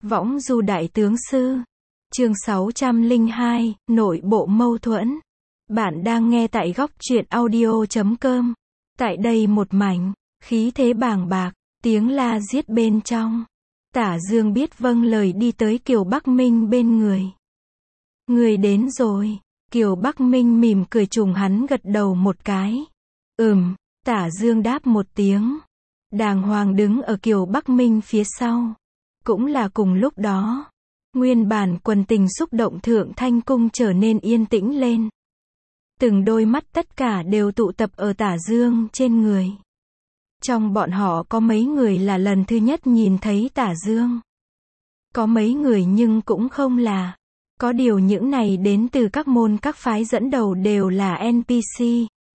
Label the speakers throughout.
Speaker 1: Võng du đại tướng sư. Chương 602, nội bộ mâu thuẫn. Bạn đang nghe tại góc truyện audio.com. Tại đây một mảnh, khí thế bàng bạc, tiếng la giết bên trong. Tả Dương biết vâng lời đi tới Kiều Bắc Minh bên người. Người đến rồi. Kiều Bắc Minh mỉm cười trùng hắn gật đầu một cái. Tả Dương đáp một tiếng. Đàng hoàng đứng ở Kiều Bắc Minh phía sau. Cũng là cùng lúc đó, nguyên bản quần tình xúc động Thượng Thanh Cung trở nên yên tĩnh lên. Từng đôi mắt tất cả đều tụ tập ở Tả Dương trên người. Trong bọn họ có mấy người là lần thứ nhất nhìn thấy Tả Dương. Có mấy người nhưng cũng không là. Có điều những này đến từ các môn các phái dẫn đầu đều là NPC.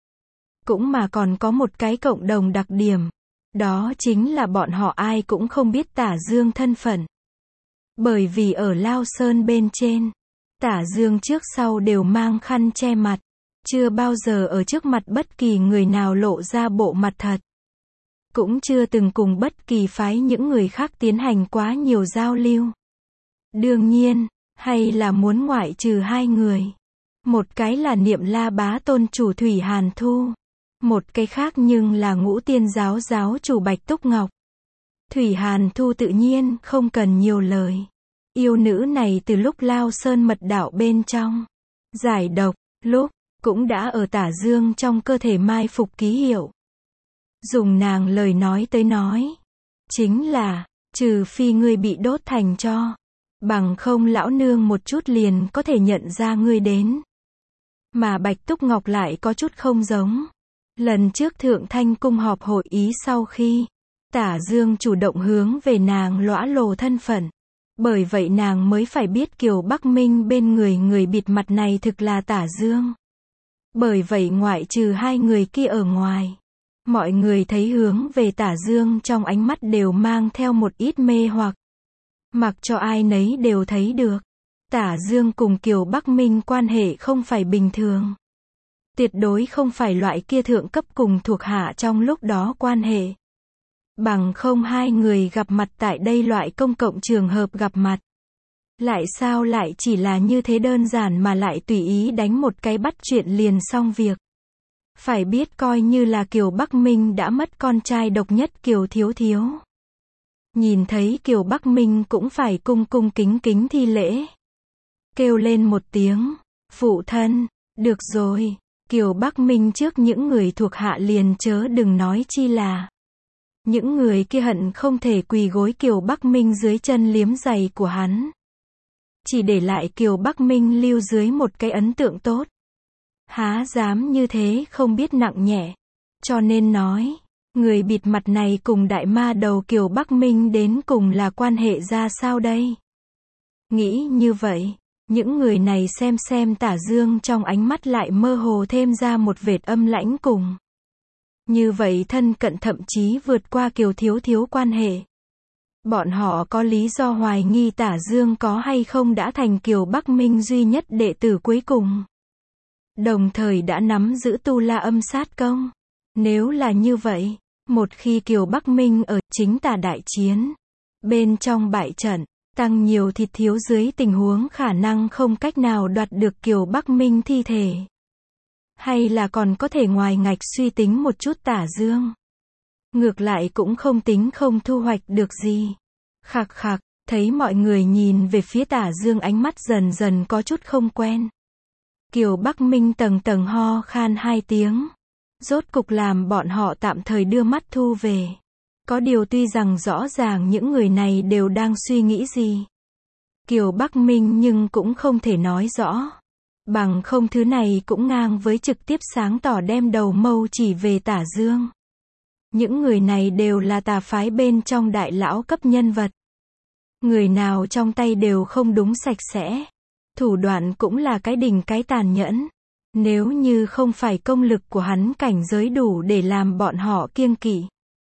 Speaker 1: Cũng mà còn có một cái cộng đồng đặc điểm. Đó chính là bọn họ ai cũng không biết Tả Dương thân phận. Bởi vì ở Lao Sơn bên trên, Tả Dương trước sau đều mang khăn che mặt. Chưa bao giờ ở trước mặt bất kỳ người nào lộ ra bộ mặt thật. Cũng chưa từng cùng bất kỳ phái những người khác tiến hành quá nhiều giao lưu. Đương nhiên, hay là muốn ngoại trừ hai người. Một cái là Niệm La Bá Tôn chủ Thủy Hàn Thu. Một cái khác nhưng là Ngũ Tiên giáo giáo chủ Bạch Túc Ngọc. Thủy Hàn Thu tự nhiên không cần nhiều lời. Yêu nữ này từ lúc Lao Sơn mật đạo bên trong giải độc, lúc cũng đã ở Tả Dương trong cơ thể mai phục ký hiệu. Dùng nàng lời nói tới nói, chính là, trừ phi ngươi bị đốt thành tro, bằng không lão nương một chút liền có thể nhận ra ngươi đến. Mà Bạch Túc Ngọc lại có chút không giống. Lần trước Thượng Thanh Cung họp hội ý sau khi Tả Dương chủ động hướng về nàng lõa lồ thân phận. Bởi vậy nàng mới phải biết Kiều Bắc Minh bên người bịt mặt này thực là Tả Dương. Bởi vậy ngoại trừ hai người kia ở ngoài, mọi người thấy hướng về Tả Dương trong ánh mắt đều mang theo một ít mê hoặc. Mặc cho ai nấy đều thấy được, Tả Dương cùng Kiều Bắc Minh quan hệ không phải bình thường. Tuyệt đối không phải loại kia thượng cấp cùng thuộc hạ trong lúc đó quan hệ. Bằng không hai người gặp mặt tại đây loại công cộng trường hợp gặp mặt. Lại sao lại chỉ là như thế đơn giản mà lại tùy ý đánh một cái bắt chuyện liền xong việc. Phải biết coi như là Kiều Bắc Minh đã mất con trai độc nhất Kiều Thiếu Thiếu. Nhìn thấy Kiều Bắc Minh cũng phải cung cung kính kính thi lễ. Kêu lên một tiếng, phụ thân, được rồi. Kiều Bắc Minh trước những người thuộc hạ liền chớ đừng nói chi là. Những người kia hận không thể quỳ gối Kiều Bắc Minh dưới chân liếm giày của hắn. Chỉ để lại Kiều Bắc Minh lưu dưới một cái ấn tượng tốt. Há dám như thế không biết nặng nhẹ. Cho nên nói, người bịt mặt này cùng đại ma đầu Kiều Bắc Minh đến cùng là quan hệ ra sao đây? Nghĩ như vậy. Những người này xem Tả Dương trong ánh mắt lại mơ hồ thêm ra một vệt âm lãnh cùng. Như vậy thân cận thậm chí vượt qua Kiều Thiếu Thiếu quan hệ. Bọn họ có lý do hoài nghi Tả Dương có hay không đã thành Kiều Bắc Minh duy nhất đệ tử cuối cùng. Đồng thời đã nắm giữ tu la âm sát công. Nếu là như vậy, một khi Kiều Bắc Minh ở chính tà đại chiến, bên trong bại trận, tăng nhiều thịt thiếu dưới tình huống khả năng không cách nào đoạt được Kiều Bắc Minh thi thể. Hay là còn có thể ngoài ngạch suy tính một chút Tả Dương. Ngược lại cũng không tính không thu hoạch được gì. Khạc khạc, thấy mọi người nhìn về phía Tả Dương ánh mắt dần dần có chút không quen. Kiều Bắc Minh tầng tầng ho khan hai tiếng. Rốt cục làm bọn họ tạm thời đưa mắt thu về. Có điều tuy rằng rõ ràng những người này đều đang suy nghĩ gì. Kiều Bắc Minh nhưng cũng không thể nói rõ. Bằng không thứ này cũng ngang với trực tiếp sáng tỏ đem đầu mâu chỉ về Tả Dương. Những người này đều là tà phái bên trong đại lão cấp nhân vật. Người nào trong tay đều không đúng sạch sẽ. Thủ đoạn cũng là cái đỉnh cái tàn nhẫn. Nếu như không phải công lực của hắn cảnh giới đủ để làm bọn họ kiêng kỵ.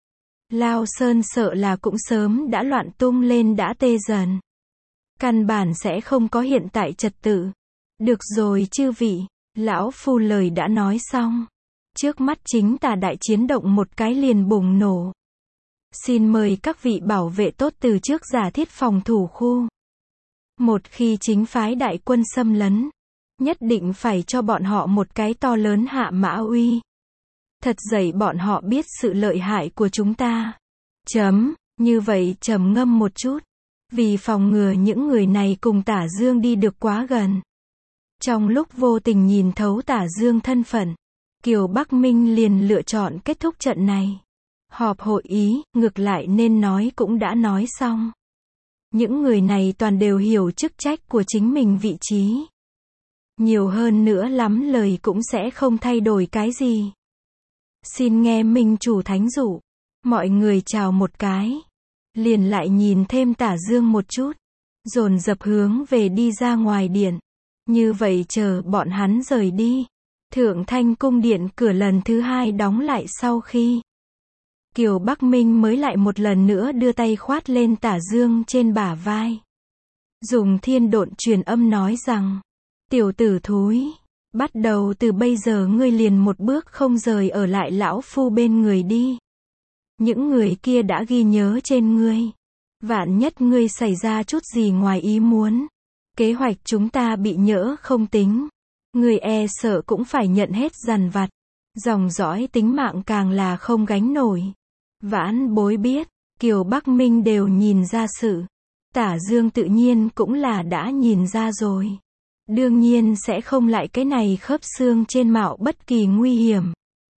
Speaker 1: Lao Sơn sợ là cũng sớm đã loạn tung lên đã tê dần. Căn bản sẽ không có hiện tại trật tự. Được rồi chư vị, lão phu lời đã nói xong. Trước mắt chính tà đại chiến động một cái liền bùng nổ. Xin mời các vị bảo vệ tốt từ trước giả thiết phòng thủ khu. Một khi chính phái đại quân xâm lấn, nhất định phải cho bọn họ một cái to lớn hạ mã uy. Thật dạy bọn họ biết sự lợi hại của chúng ta. Như vậy trầm ngâm một chút. Vì phòng ngừa những người này cùng Tả Dương đi được quá gần. Trong lúc vô tình nhìn thấu Tả Dương thân phận, Kiều Bắc Minh liền lựa chọn kết thúc trận này. Họp hội ý, ngược lại nên nói cũng đã nói xong. Những người này toàn đều hiểu chức trách của chính mình vị trí. Nhiều hơn nữa lắm lời cũng sẽ không thay đổi cái gì. Xin nghe Minh chủ thánh dụ. Mọi người chào một cái. Liền lại nhìn thêm Tả Dương một chút. Dồn dập hướng về đi ra ngoài điện. Như vậy chờ bọn hắn rời đi. Thượng Thanh cung điện cửa lần thứ hai đóng lại sau khi Kiều Bắc Minh mới lại một lần nữa đưa tay khoát lên Tả Dương trên bả vai. Dùng thiên độn truyền âm nói rằng, tiểu tử thúi, bắt đầu từ bây giờ ngươi liền một bước không rời ở lại lão phu bên người đi. Những người kia đã ghi nhớ trên ngươi. Vạn nhất ngươi xảy ra chút gì ngoài ý muốn. Kế hoạch chúng ta bị nhỡ không tính. Ngươi e sợ cũng phải nhận hết dằn vặt. Dòng dõi tính mạng càng là không gánh nổi. Vãn bối biết, Kiều Bắc Minh đều nhìn ra sự. Tả Dương tự nhiên cũng là đã nhìn ra rồi. Đương nhiên sẽ không lại cái này khớp xương trên mạo bất kỳ nguy hiểm.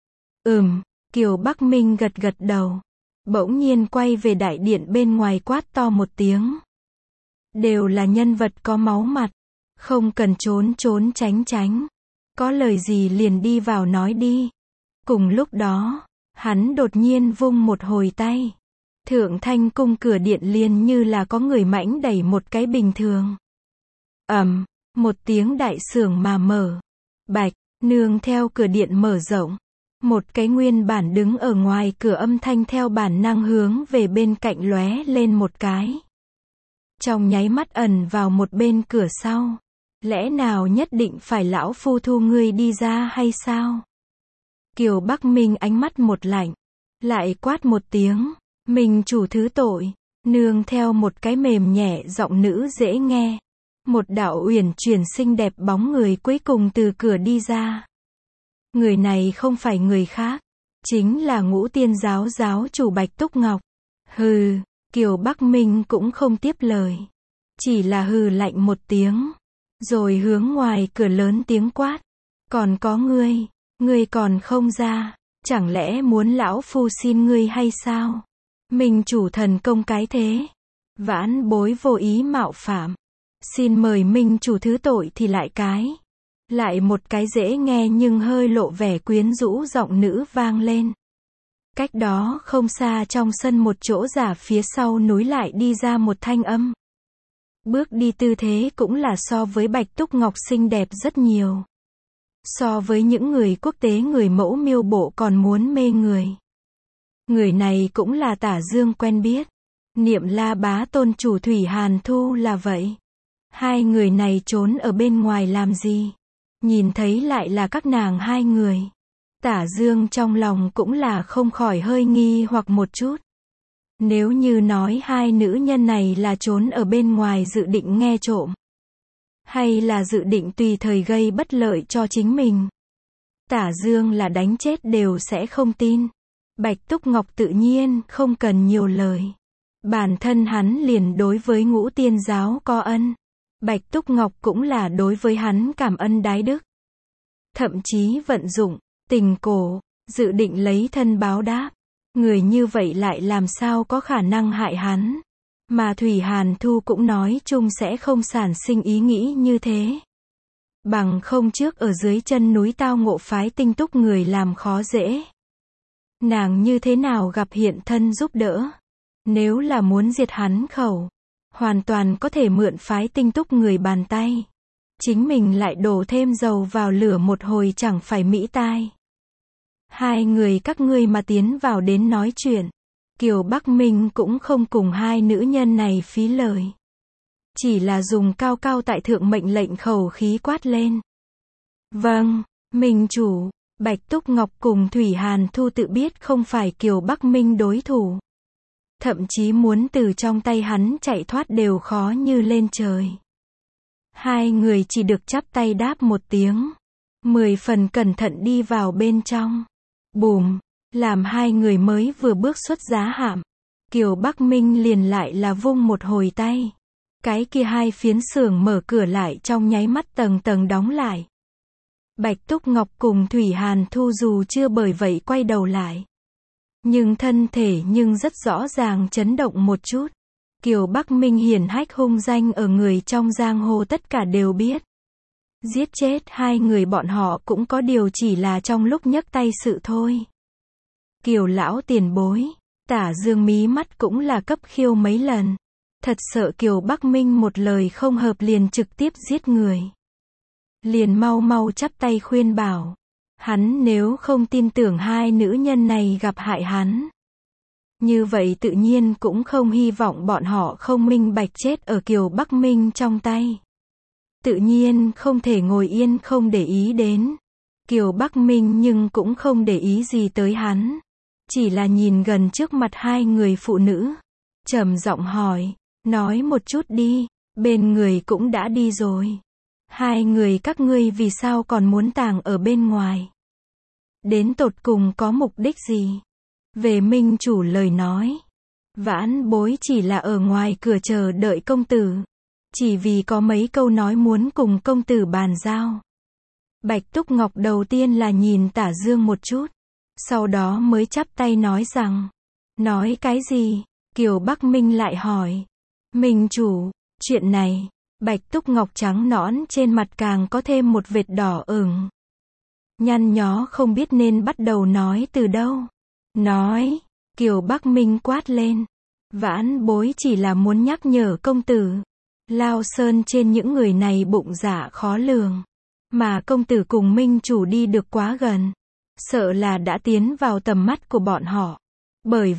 Speaker 1: Kiều Bắc Minh gật gật đầu. Bỗng nhiên quay về đại điện bên ngoài quát to một tiếng. Đều là nhân vật có máu mặt. Không cần trốn trốn tránh tránh. Có lời gì liền đi vào nói đi. Cùng lúc đó, hắn đột nhiên vung một hồi tay. Thượng Thanh cung cửa điện liền như là có người mãnh đẩy một cái bình thường. Một tiếng đại sưởng mà mở. Bạch, nương theo cửa điện mở rộng. Một cái nguyên bản đứng ở ngoài cửa âm thanh theo bản năng hướng về bên cạnh lóe lên một cái. Trong nháy mắt ẩn vào một bên cửa sau. Lẽ nào nhất định phải lão phu thu ngươi đi ra hay sao? Kiều Bắc Minh ánh mắt một lạnh. Lại quát một tiếng. Minh chủ thứ tội. Nương theo một cái mềm nhẹ giọng nữ dễ nghe. Một đạo uyển chuyển xinh đẹp bóng người cuối cùng từ cửa đi ra. Người này không phải người khác. Chính là Ngũ Tiên giáo giáo chủ Bạch Túc Ngọc. Hừ, Kiều Bắc Minh cũng không tiếp lời. Chỉ là hừ lạnh một tiếng. Rồi hướng ngoài cửa lớn tiếng quát. Còn có ngươi còn không ra. Chẳng lẽ muốn lão phu xin ngươi hay sao? Minh chủ thần công cái thế. Vãn bối vô ý mạo phạm. Xin mời Minh chủ thứ tội thì lại cái. Lại một cái dễ nghe nhưng hơi lộ vẻ quyến rũ giọng nữ vang lên. Cách đó không xa trong sân một chỗ giả phía sau núi lại đi ra một thanh âm. Bước đi tư thế cũng là so với Bạch Túc Ngọc xinh đẹp rất nhiều. So với những người quốc tế người mẫu miêu bộ còn muốn mê người. Người này cũng là Tả Dương quen biết. Niệm La bá tôn chủ Thủy Hàn Thu là vậy. Hai người này trốn ở bên ngoài làm gì? Nhìn thấy lại là các nàng hai người. Tả Dương trong lòng cũng là không khỏi hơi nghi hoặc một chút. Nếu như nói hai nữ nhân này là trốn ở bên ngoài dự định nghe trộm. Hay là dự định tùy thời gây bất lợi cho chính mình. Tả Dương là đánh chết đều sẽ không tin. Bạch Túc Ngọc tự nhiên không cần nhiều lời. Bản thân hắn liền đối với Ngũ Tiên giáo có ân. Bạch Túc Ngọc cũng là đối với hắn cảm ân đái đức. Thậm chí vận dụng, tình cổ, dự định lấy thân báo đáp. Người như vậy lại làm sao có khả năng hại hắn. Mà Thủy Hàn Thu cũng nói chung sẽ không sản sinh ý nghĩ như thế. Bằng không trước ở dưới chân núi tao ngộ phái Tinh Túc người làm khó dễ. Nàng như thế nào gặp hiện thân giúp đỡ. Nếu là muốn diệt hắn khẩu. Hoàn toàn có thể mượn phái Tinh Túc người bàn tay. Chính mình lại đổ thêm dầu vào lửa một hồi chẳng phải mỹ tai. Hai người các ngươi mà tiến vào đến nói chuyện. Kiều Bắc Minh cũng không cùng hai nữ nhân này phí lời. Chỉ là dùng cao cao tại thượng mệnh lệnh khẩu khí quát lên. Vâng, Minh chủ. Bạch Túc Ngọc cùng Thủy Hàn Thu tự biết không phải Kiều Bắc Minh đối thủ. thậm chí muốn từ trong tay hắn chạy thoát đều khó như lên trời. Hai người chỉ được chắp tay đáp một tiếng, 10 phần cẩn thận đi vào bên trong. Bùm, làm hai người mới vừa bước xuất giá hạm, Kiều Bắc Minh liền lại là vung một hồi tay. Cái kia hai phiến xưởng mở cửa lại trong nháy mắt tầng tầng đóng lại. Bạch Túc Ngọc cùng Thủy Hàn Thu dù chưa bởi vậy quay đầu lại, nhưng thân thể nhưng rất rõ ràng chấn động một chút. Kiều Bắc Minh hiển hách hung danh ở người trong giang hồ tất cả đều biết. Giết chết hai người bọn họ cũng có điều chỉ là trong lúc nhấc tay sự thôi. Kiều lão tiền bối, Tả Dương mí mắt cũng là cấp khiêu mấy lần. Thật sợ Kiều Bắc Minh một lời không hợp liền trực tiếp giết người. Liền mau mau chắp tay khuyên bảo. Hắn nếu không tin tưởng hai nữ nhân này gặp hại hắn, như vậy tự nhiên cũng không hy vọng bọn họ không minh bạch chết ở Kiều Bắc Minh trong tay. Tự nhiên không thể ngồi yên không để ý đến. Kiều Bắc Minh nhưng cũng không để ý gì tới hắn. Chỉ là nhìn gần trước mặt hai người phụ nữ. Trầm giọng hỏi, nói một chút đi, bên người cũng đã đi rồi. Hai người các ngươi vì sao còn muốn tàng ở bên ngoài? Đến tột cùng có mục đích gì? Về minh chủ lời nói, vãn bối chỉ là ở ngoài cửa chờ đợi công tử. Chỉ vì có mấy câu nói muốn cùng công tử bàn giao. Bạch Túc Ngọc đầu tiên là nhìn Tả Dương một chút, sau đó mới chắp tay nói rằng, nói cái gì? Kiều Bắc Minh lại hỏi, minh chủ, chuyện này. Bạch Túc Ngọc trắng nõn trên mặt càng có thêm một vệt đỏ ửng. Nhăn nhó không biết nên bắt đầu nói từ đâu. Nói, Kiều Bắc Minh quát lên. Vãn bối chỉ là muốn nhắc nhở công tử. Lao Sơn trên những người này bụng dạ khó lường. Mà công tử cùng minh chủ đi được quá gần. Sợ là đã tiến vào tầm mắt của bọn họ. Bởi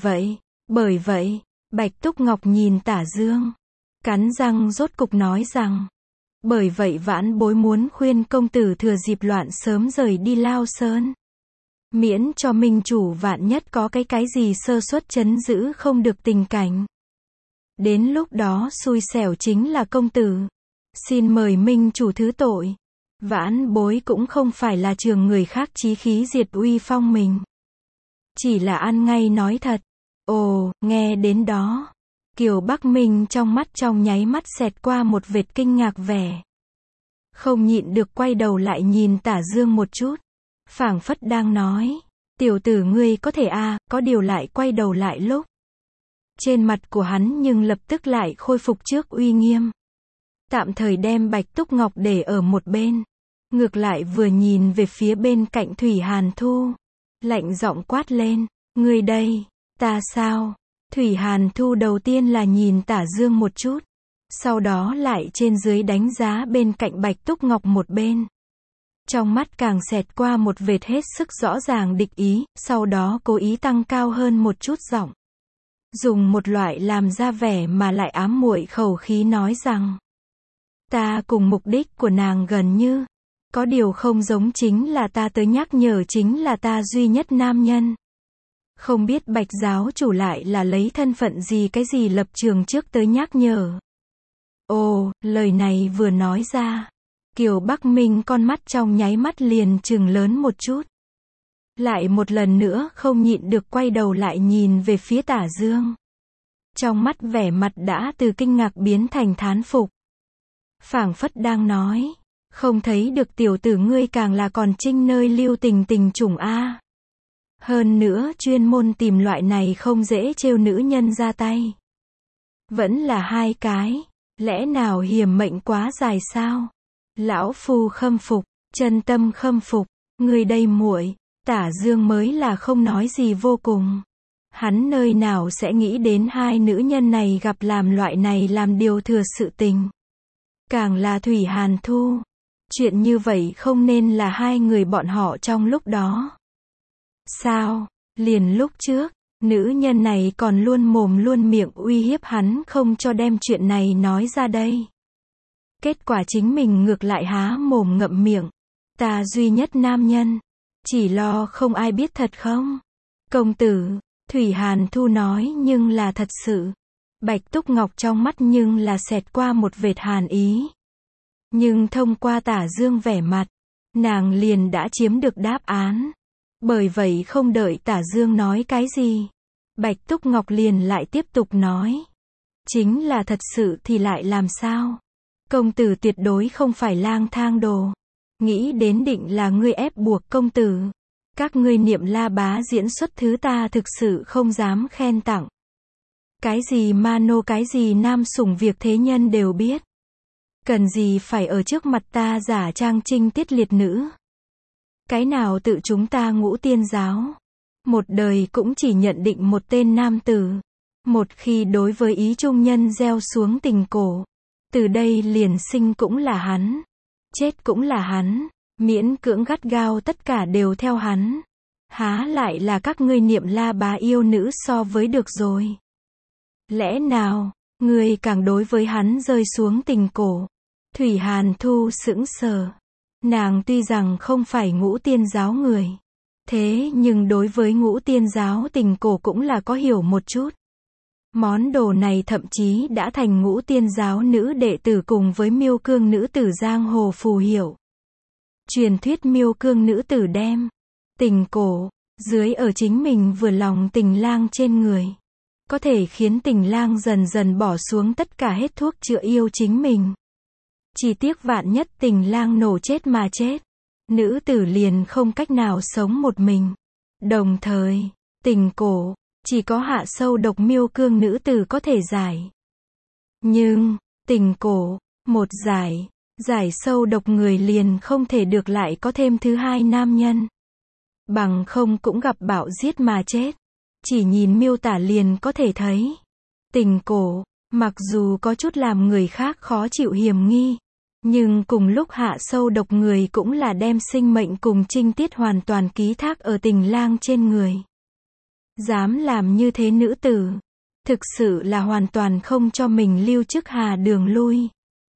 Speaker 1: vậy, Bạch Túc Ngọc nhìn Tả Dương. Cắn răng rốt cục nói rằng, bởi vậy vãn bối muốn khuyên công tử thừa dịp loạn sớm rời đi Lao Sơn. Miễn cho minh chủ vạn nhất có cái gì sơ suất trấn giữ không được tình cảnh. Đến lúc đó xui xẻo chính là công tử. Xin mời minh chủ thứ tội. Vãn bối cũng không phải là trường người khác chí khí diệt uy phong mình. Chỉ là ăn ngay nói thật. Ồ, nghe đến đó. Kiều Bắc Minh trong mắt trong nháy mắt xẹt qua một vệt kinh ngạc vẻ. Không nhịn được quay đầu lại nhìn Tả Dương một chút. Phảng phất đang nói, tiểu tử ngươi có thể có điều lại quay đầu lại lúc. Trên mặt của hắn nhưng lập tức lại khôi phục trước uy nghiêm. Tạm thời đem Bạch Túc Ngọc để ở một bên. Ngược lại vừa nhìn về phía bên cạnh Thủy Hàn Thu. Lạnh giọng quát lên, ngươi đây, ta sao? Thủy Hàn Thu đầu tiên là nhìn Tả Dương một chút, sau đó lại trên dưới đánh giá bên cạnh Bạch Túc Ngọc một bên. Trong mắt càng xẹt qua một vệt hết sức rõ ràng địch ý, sau đó cố ý tăng cao hơn một chút giọng. Dùng một loại làm ra vẻ mà lại ám muội khẩu khí nói rằng, ta cùng mục đích của nàng gần như, có điều không giống chính là ta tới nhắc nhở chính là ta duy nhất nam nhân. Không biết Bạch giáo chủ lại là lấy thân phận gì cái gì lập trường trước tới nhắc nhở. Ồ, lời này vừa nói ra, Kiều Bắc Minh con mắt trong nháy mắt liền trừng lớn một chút. Lại một lần nữa không nhịn được quay đầu lại nhìn về phía Tả Dương. Trong mắt vẻ mặt đã từ kinh ngạc biến thành thán phục. Phảng phất đang nói, không thấy được tiểu tử ngươi càng là còn trinh nơi lưu tình tình chủng a. Hơn nữa chuyên môn tìm loại này không dễ trêu nữ nhân ra tay. Vẫn là hai cái, lẽ nào hiểm mệnh quá dài sao? Lão phu khâm phục, chân tâm khâm phục, người đây muội. Tả Dương mới là không nói gì vô cùng. Hắn nơi nào sẽ nghĩ đến hai nữ nhân này gặp làm loại này làm điều thừa sự tình. Càng là Thủy Hàn Thu. Chuyện như vậy không nên là hai người bọn họ trong lúc đó. Sao? Liền lúc trước, nữ nhân này còn luôn mồm luôn miệng uy hiếp hắn không cho đem chuyện này nói ra đây. Kết quả chính mình ngược lại há mồm ngậm miệng. Ta duy nhất nam nhân. Chỉ lo không ai biết thật không? Công tử, Thủy Hàn Thu nói nhưng là thật sự. Bạch Túc Ngọc trong mắt nhưng là xẹt qua một vệt hàn ý. Nhưng thông qua Tả Dương vẻ mặt, nàng liền đã chiếm được đáp án. Bởi vậy không đợi Tả Dương nói cái gì, Bạch Túc Ngọc liền lại tiếp tục nói. Chính là thật sự thì lại làm sao? Công tử tuyệt đối không phải lang thang đồ. Nghĩ đến định là ngươi ép buộc công tử. Các ngươi Niệm La Bá diễn xuất thứ ta thực sự không dám khen tặng. Cái gì ma nô cái gì nam sủng việc thế nhân đều biết. Cần gì phải ở trước mặt ta giả trang trinh tiết liệt nữ. Cái nào tự chúng ta Ngũ Tiên giáo. Một đời cũng chỉ nhận định một tên nam tử. Một khi đối với ý trung nhân gieo xuống tình cổ. Từ đây liền sinh cũng là hắn. Chết cũng là hắn. Miễn cưỡng gắt gao tất cả đều theo hắn. Há lại là các ngươi Niệm La Bá yêu nữ so với được rồi. Lẽ nào, ngươi càng đối với hắn rơi xuống tình cổ. Thủy Hàn Thu sững sờ. Nàng tuy rằng không phải Ngũ Tiên giáo người. Thế nhưng đối với Ngũ Tiên giáo tình cổ cũng là có hiểu một chút. Món đồ này thậm chí đã thành Ngũ Tiên giáo nữ đệ tử cùng với Miêu Cương nữ tử giang hồ phù hiểu. Truyền thuyết Miêu Cương nữ tử đem tình cổ dưới ở chính mình vừa lòng tình lang trên người. Có thể khiến tình lang dần dần bỏ xuống tất cả hết thuốc chữa yêu chính mình. Chỉ tiếc vạn nhất tình lang nổ chết mà chết. Nữ tử liền không cách nào sống một mình. Đồng thời, tình cổ, chỉ có hạ sâu độc Miêu Cương nữ tử có thể giải. Nhưng, tình cổ, một giải sâu độc người liền không thể được lại có thêm thứ hai nam nhân. Bằng không cũng gặp bạo giết mà chết. Chỉ nhìn miêu tả liền có thể thấy. Tình cổ, mặc dù có chút làm người khác khó chịu hiểm nghi. Nhưng cùng lúc hạ sâu độc người cũng là đem sinh mệnh cùng trinh tiết hoàn toàn ký thác ở tình lang trên người. Dám làm như thế nữ tử. Thực sự là hoàn toàn không cho mình lưu chức hà đường lui.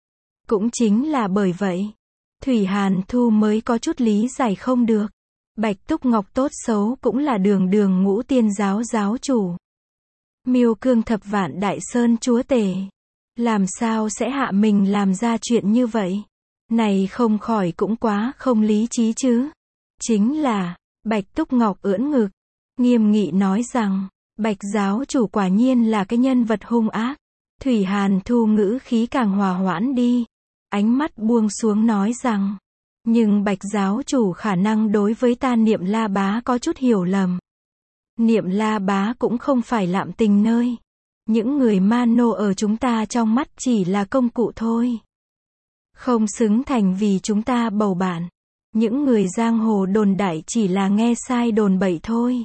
Speaker 1: Cũng chính là bởi vậy. Thủy Hàn Thu mới có chút lý giải không được. Bạch Túc Ngọc tốt xấu cũng là đường đường Ngũ Tiên giáo giáo chủ. Miêu Cương thập vạn đại sơn chúa tể. Làm sao sẽ hạ mình làm ra chuyện như vậy? Này không khỏi cũng quá không lý trí chứ. Chính là, Bạch Túc Ngọc ưỡn ngực. Nghiêm nghị nói rằng, Bạch giáo chủ quả nhiên là cái nhân vật hung ác. Thủy Hàn Thu ngữ khí càng hòa hoãn đi. Ánh mắt buông xuống nói rằng. Nhưng Bạch giáo chủ khả năng đối với ta Niệm La Bá có chút hiểu lầm. Niệm La Bá cũng không phải lạm tình nơi. Những người ma nô ở chúng ta trong mắt chỉ là công cụ thôi. Không xứng thành vì chúng ta bầu bạn. Những người giang hồ đồn đại chỉ là nghe sai đồn bậy thôi.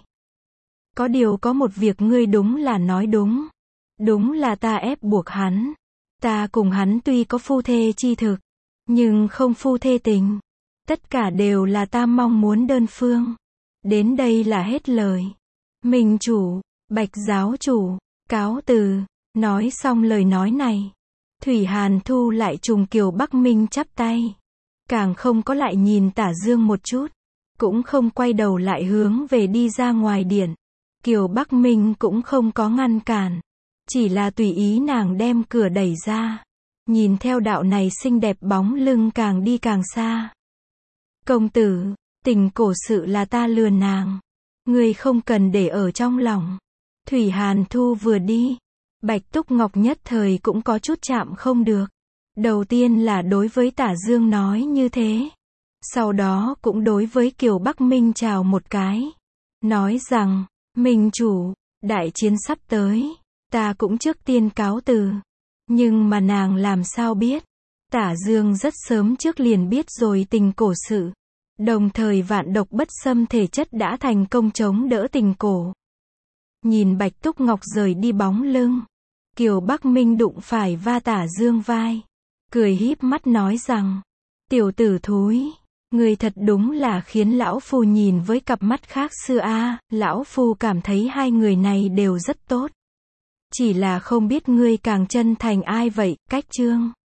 Speaker 1: Có điều có một việc ngươi đúng là nói đúng. Đúng là ta ép buộc hắn. Ta cùng hắn tuy có phu thê chi thực. Nhưng không phu thê tình. Tất cả đều là ta mong muốn đơn phương. Đến đây là hết lời. Minh chủ, Bạch giáo chủ, cáo từ. Nói xong lời nói này. Thủy Hàn Thu lại trùng Kiều Bắc Minh chắp tay. Càng không có lại nhìn Tả Dương một chút. Cũng không quay đầu lại hướng về đi ra ngoài điện. Kiều Bắc Minh cũng không có ngăn cản. Chỉ là tùy ý nàng đem cửa đẩy ra. Nhìn theo đạo này xinh đẹp bóng lưng càng đi càng xa. Công tử, tình cổ sự là ta lừa nàng. Ngươi không cần để ở trong lòng. Thủy Hàn Thu vừa đi. Bạch Túc Ngọc nhất thời cũng có chút chạm không được. Đầu tiên là đối với Tả Dương nói như thế. Sau đó cũng đối với Kiều Bắc Minh chào một cái. Nói rằng, Minh chủ, đại chiến sắp tới. Ta cũng trước tiên cáo từ. Nhưng mà nàng làm sao biết. Tả Dương rất sớm trước liền biết rồi tình cổ sự. Đồng thời vạn độc bất xâm thể chất đã thành công chống đỡ tình cổ. Nhìn Bạch Túc Ngọc rời đi bóng lưng. Kiều Bắc Minh đụng phải va Tả Dương vai. Cười híp mắt nói rằng. Tiểu tử thúi. Ngươi thật đúng là khiến lão phu nhìn với cặp mắt khác xưa a. Lão phu cảm thấy hai người này đều rất tốt. Chỉ là không biết ngươi càng chân thành ai vậy, Cách Chương.